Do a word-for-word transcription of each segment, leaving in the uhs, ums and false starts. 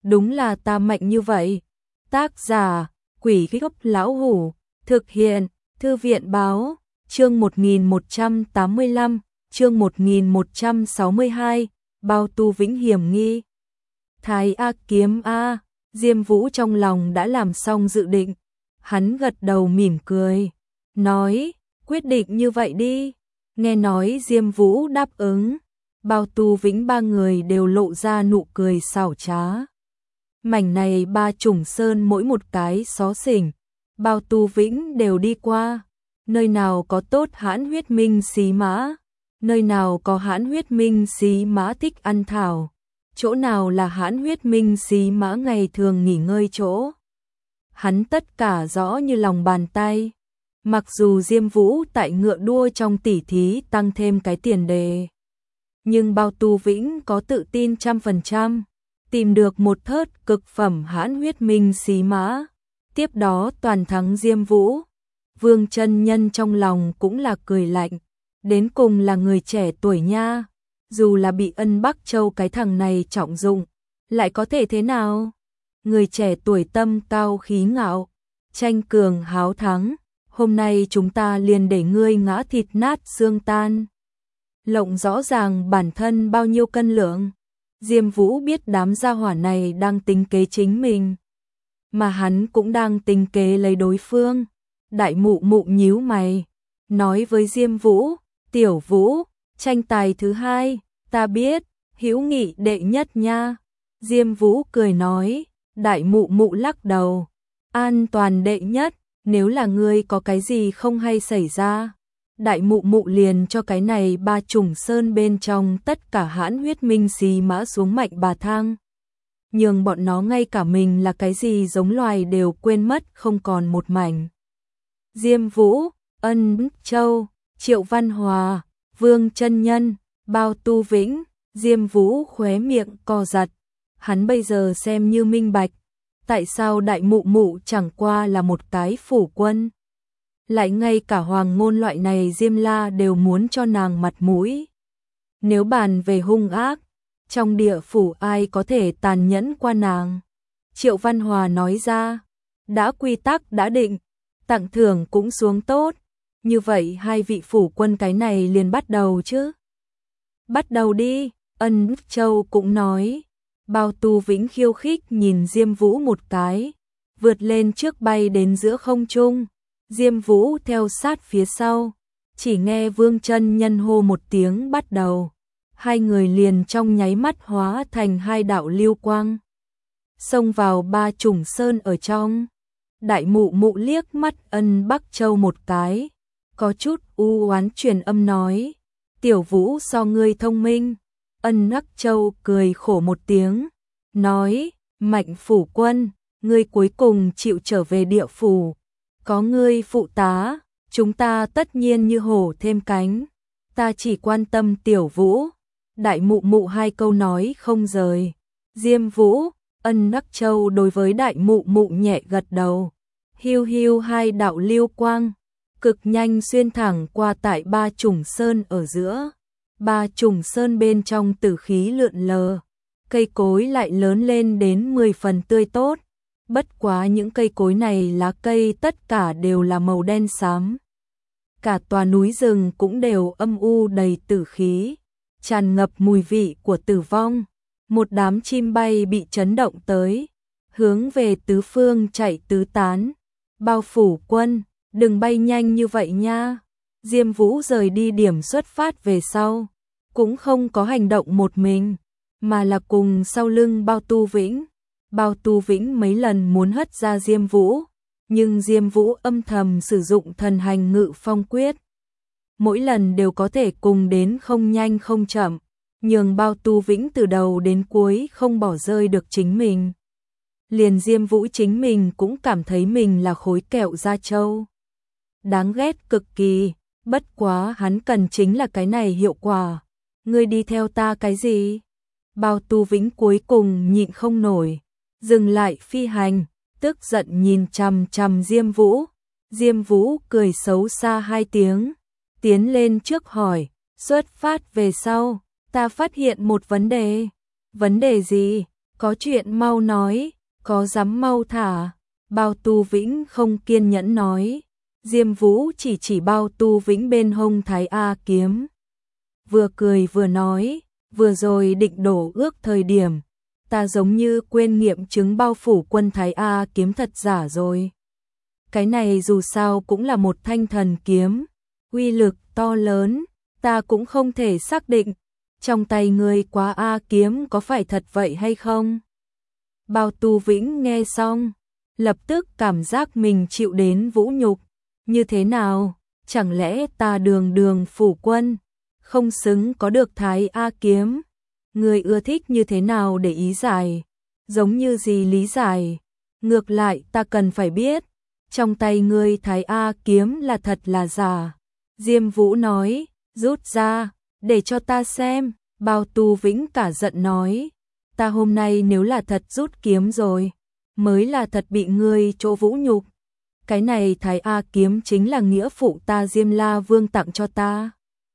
đúng là ta mạnh như vậy. Tác giả, Quỷ Gốc Lão Hủ, thực hiện, Thư viện Báo, chương một nghìn một trăm tám mươi lăm, chương một nghìn một trăm sáu mươi hai, Bao Tu Vĩnh hiểm nghi. Thái A kiếm A, Diêm Vũ trong lòng đã làm xong dự định, hắn gật đầu mỉm cười, nói, quyết định như vậy đi. Nghe nói Diêm Vũ đáp ứng, Bao Tu Vĩnh ba người đều lộ ra nụ cười xảo trá. Mảnh này ba chủng sơn mỗi một cái xó xỉnh, Bao Tu Vĩnh đều đi qua, nơi nào có tốt hãn huyết minh xí mã, nơi nào có hãn huyết minh xí mã thích ăn thảo, chỗ nào là hãn huyết minh xí mã ngày thường nghỉ ngơi chỗ. Hắn tất cả rõ như lòng bàn tay. Mặc dù Diêm Vũ tại ngựa đua trong tỉ thí tăng thêm cái tiền đề, nhưng Bao Tu Vĩnh có tự tin trăm phần trăm, tìm được một thớt cực phẩm hãn huyết minh xí mã, tiếp đó toàn thắng Diêm Vũ. Vương chân nhân trong lòng cũng là cười lạnh, đến cùng là người trẻ tuổi nha, dù là bị Ân Bắc Châu cái thằng này trọng dụng, lại có thể thế nào? Người trẻ tuổi tâm cao khí ngạo, tranh cường háo thắng, hôm nay chúng ta liền để ngươi ngã thịt nát xương tan. Lộng rõ ràng bản thân bao nhiêu cân lượng. Diêm Vũ biết đám gia hỏa này đang tính kế chính mình, mà hắn cũng đang tính kế lấy đối phương. Đại mụ mụ nhíu mày, nói với Diêm Vũ, Tiểu Vũ, tranh tài thứ hai, ta biết, hữu nghị đệ nhất nha. Diêm Vũ cười nói, đại mụ mụ lắc đầu, an toàn đệ nhất, nếu là ngươi có cái gì không hay xảy ra, đại mụ mụ liền cho cái này ba chủng sơn bên trong tất cả hãn huyết minh xí mã xuống mạnh bà thang. Nhưng bọn nó ngay cả mình là cái gì giống loài đều quên mất không còn một mảnh. Diêm Vũ, Ân Châu, Triệu Văn Hòa, Vương Chân Nhân, Bao Tu Vĩnh, Diêm Vũ khóe miệng co giật. Hắn bây giờ xem như minh bạch, tại sao đại mụ mụ chẳng qua là một cái phủ quân, lại ngay cả hoàng ngôn loại này Diêm La đều muốn cho nàng mặt mũi. Nếu bàn về hung ác, trong địa phủ ai có thể tàn nhẫn qua nàng? Triệu Văn Hòa nói ra, đã quy tắc đã định, tặng thưởng cũng xuống tốt, như vậy hai vị phủ quân cái này liền bắt đầu chứ. Bắt đầu đi, Ân Châu cũng nói. Bao Tu Vĩnh khiêu khích nhìn Diêm Vũ một cái, vượt lên trước bay đến giữa không trung. Diêm Vũ theo sát phía sau, chỉ nghe Vương Chân Nhân hô một tiếng bắt đầu, hai người liền trong nháy mắt hóa thành hai đạo lưu quang, xông vào ba chủng sơn ở trong. Đại mụ mụ liếc mắt Ân Bắc Châu một cái, có chút u oán truyền âm nói, Tiểu Vũ so ngươi thông minh. Ân Bắc Châu cười khổ một tiếng, nói, Mạnh phủ quân, ngươi cuối cùng chịu trở về địa phủ, có ngươi phụ tá, chúng ta tất nhiên như hổ thêm cánh, ta chỉ quan tâm Tiểu Vũ. Đại mụ mụ hai câu nói không rời. Diêm Vũ, Ân Bắc Châu đối với đại mụ mụ nhẹ gật đầu, hiu hiu hai đạo lưu quang, cực nhanh xuyên thẳng qua tại ba chủng sơn ở giữa. Ba chủng sơn bên trong tử khí lượn lờ, cây cối lại lớn lên đến mười phần tươi tốt, bất quá những cây cối này lá cây tất cả đều là màu đen xám. Cả tòa núi rừng cũng đều âm u đầy tử khí, tràn ngập mùi vị của tử vong. Một đám chim bay bị chấn động tới, hướng về tứ phương chạy tứ tán. Bao phủ quân, đừng bay nhanh như vậy nha. Diêm Vũ rời đi điểm xuất phát về sau, cũng không có hành động một mình, mà là cùng sau lưng Bao Tu Vĩnh. Bao Tu Vĩnh mấy lần muốn hất ra Diêm Vũ, nhưng Diêm Vũ âm thầm sử dụng thần hành ngự phong quyết, mỗi lần đều có thể cùng đến không nhanh không chậm, nhường Bao Tu Vĩnh từ đầu đến cuối không bỏ rơi được chính mình. Liền Diêm Vũ chính mình cũng cảm thấy mình là khối kẹo da trâu, đáng ghét cực kỳ, bất quá hắn cần chính là cái này hiệu quả. Ngươi đi theo ta cái gì? Bao Tu Vĩnh cuối cùng nhịn không nổi, dừng lại phi hành, tức giận nhìn chằm chằm Diêm Vũ. Diêm Vũ cười xấu xa hai tiếng, tiến lên trước hỏi, xuất phát về sau, ta phát hiện một vấn đề. Vấn đề gì? Có chuyện mau nói, có dám mau thả. Bao Tu Vĩnh không kiên nhẫn nói. Diêm Vũ chỉ chỉ Bao Tu Vĩnh bên hông Thái A kiếm. Vừa cười vừa nói, vừa rồi định đổ ước thời điểm, ta giống như quên nghiệm chứng bao phủ quân Thái A kiếm thật giả rồi. Cái này dù sao cũng là một thanh thần kiếm, uy lực to lớn, ta cũng không thể xác định, trong tay ngươi quá A kiếm có phải thật vậy hay không? Bao Tu Vĩnh nghe xong, lập tức cảm giác mình chịu đến vũ nhục, như thế nào, chẳng lẽ ta đường đường phủ quân, không xứng có được Thái A kiếm? Ngươi ưa thích như thế nào để ý giải, giống như gì lý giải, ngược lại ta cần phải biết, trong tay ngươi Thái A kiếm là thật là giả. Diêm Vũ nói, rút ra, để cho ta xem. Bao Tu Vĩnh cả giận nói, ta hôm nay nếu là thật rút kiếm rồi, mới là thật bị ngươi chỗ vũ nhục. Cái này Thái A kiếm chính là nghĩa phụ ta Diêm La Vương tặng cho ta.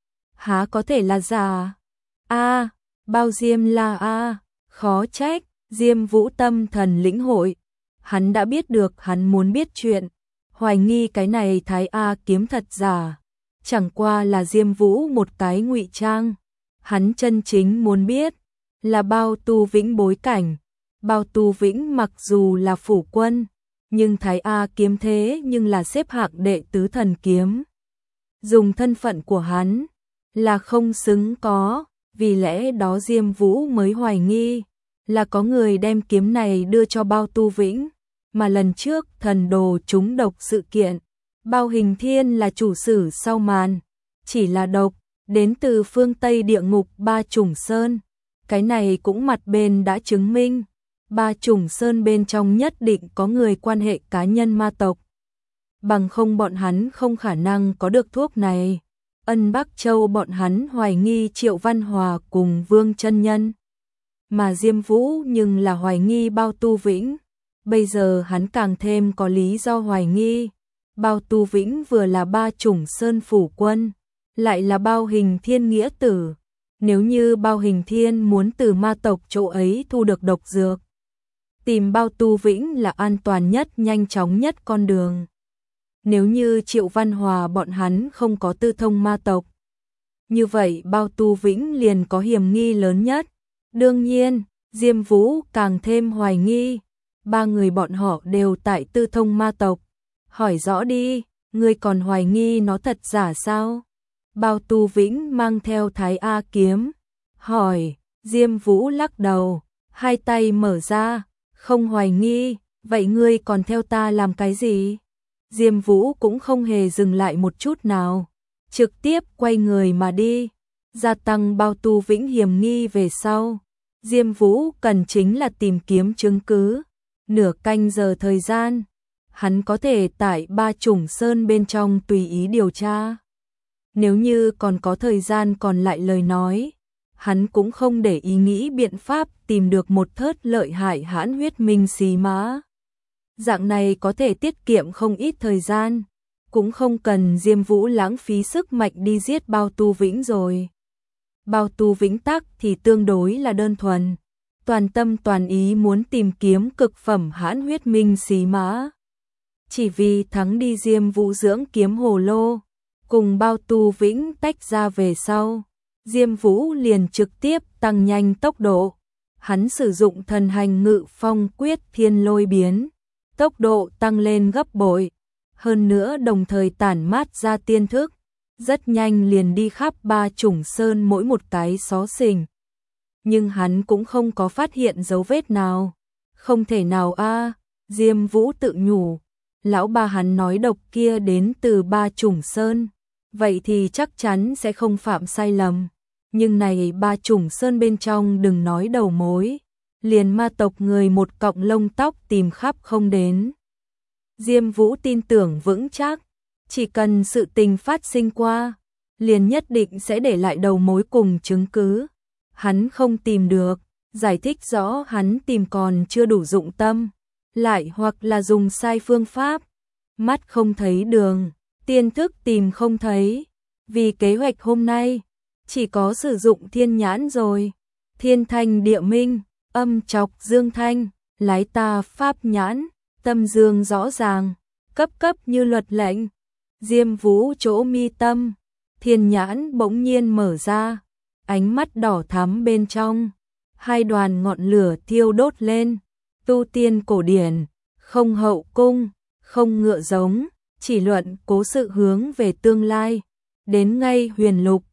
Há có thể là giả? A, Bao Diêm La a, khó trách, Diêm Vũ tâm thần lĩnh hội, hắn đã biết được hắn muốn biết chuyện, hoài nghi cái này Thái A kiếm thật giả, chẳng qua là Diêm Vũ một cái ngụy trang, hắn chân chính muốn biết là Bao Tu Vĩnh bối cảnh. Bao Tu Vĩnh mặc dù là phủ quân, nhưng Thái A kiếm thế nhưng là xếp hạng đệ tứ thần kiếm. Dùng thân phận của hắn là không xứng có, vì lẽ đó Diêm Vũ mới hoài nghi là có người đem kiếm này đưa cho Bao Tu Vĩnh, mà lần trước thần đồ trúng độc sự kiện, Bao Hình Thiên là chủ sử sau màn, chỉ là độc đến từ phương Tây địa ngục Ba Chủng Sơn, cái này cũng mặt bên đã chứng minh, Ba Chủng Sơn bên trong nhất định có người quan hệ cá nhân ma tộc, bằng không bọn hắn không khả năng có được thuốc này. Ân Bắc Châu bọn hắn hoài nghi Triệu Văn Hòa cùng Vương Chân Nhân, mà Diêm Vũ nhưng là hoài nghi Bao Tu Vĩnh. Bây giờ hắn càng thêm có lý do hoài nghi. Bao Tu Vĩnh vừa là Ba Chủng Sơn phủ quân, lại là Bao Hình Thiên nghĩa tử. Nếu như Bao Hình Thiên muốn từ ma tộc chỗ ấy thu được độc dược, tìm Bao Tu Vĩnh là an toàn nhất, nhanh chóng nhất con đường. Nếu như Triệu Văn Hòa bọn hắn không có tư thông ma tộc, như vậy Bao Tu Vĩnh liền có hiểm nghi lớn nhất. Đương nhiên, Diêm Vũ càng thêm hoài nghi, ba người bọn họ đều tại tư thông ma tộc. Hỏi rõ đi, ngươi còn hoài nghi nó thật giả sao? Bao Tu Vĩnh mang theo Thái A kiếm, hỏi. Diêm Vũ lắc đầu, hai tay mở ra, không hoài nghi, vậy ngươi còn theo ta làm cái gì? Diêm Vũ cũng không hề dừng lại một chút nào, trực tiếp quay người mà đi, gia tăng Bao Tu Vĩnh hiểm nghi về sau. Diêm Vũ cần chính là tìm kiếm chứng cứ, nửa canh giờ thời gian, hắn có thể tại Ba Chủng Sơn bên trong tùy ý điều tra. Nếu như còn có thời gian còn lại lời nói, hắn cũng không để ý nghĩ biện pháp tìm được một thớt lợi hại hãn huyết minh xí mã. Dạng này có thể tiết kiệm không ít thời gian, cũng không cần Diêm Vũ lãng phí sức mạnh đi giết Bao Tu Vĩnh rồi. Bao Tu Vĩnh tắc thì tương đối là đơn thuần, toàn tâm toàn ý muốn tìm kiếm cực phẩm hãn huyết minh xí mã. Chỉ vì thắng đi Diêm Vũ dưỡng kiếm hồ lô, cùng Bao Tu Vĩnh tách ra về sau, Diêm Vũ liền trực tiếp tăng nhanh tốc độ. Hắn sử dụng thần hành ngự phong quyết thiên lôi biến, tốc độ tăng lên gấp bội, hơn nữa đồng thời tản mát ra tiên thức, rất nhanh liền đi khắp Ba Chủng Sơn mỗi một cái xó xỉnh. Nhưng hắn cũng không có phát hiện dấu vết nào. Không thể nào a, Diêm Vũ tự nhủ, lão ba hắn nói độc kia đến từ Ba Chủng Sơn, vậy thì chắc chắn sẽ không phạm sai lầm. Nhưng này Ba Chủng Sơn bên trong đừng nói đầu mối, liền ma tộc người một cọng lông tóc tìm khắp không đến. Diêm Vũ tin tưởng vững chắc, chỉ cần sự tình phát sinh qua, liền nhất định sẽ để lại đầu mối cùng chứng cứ. Hắn không tìm được, giải thích rõ hắn tìm còn chưa đủ dụng tâm, lại hoặc là dùng sai phương pháp, mắt không thấy đường, tiên thức tìm không thấy. Vì kế hoạch hôm nay, chỉ có sử dụng thiên nhãn rồi. Thiên thanh địa minh, âm chọc dương thanh, lái ta pháp nhãn, tâm dương rõ ràng, cấp cấp như luật lệnh. Diêm Vũ chỗ mi tâm, thiên nhãn bỗng nhiên mở ra, ánh mắt đỏ thắm bên trong, hai đoàn ngọn lửa thiêu đốt lên. Tu tiên cổ điển, không hậu cung, không ngựa giống, chỉ luận cố sự hướng về tương lai. Đến ngay huyền lục,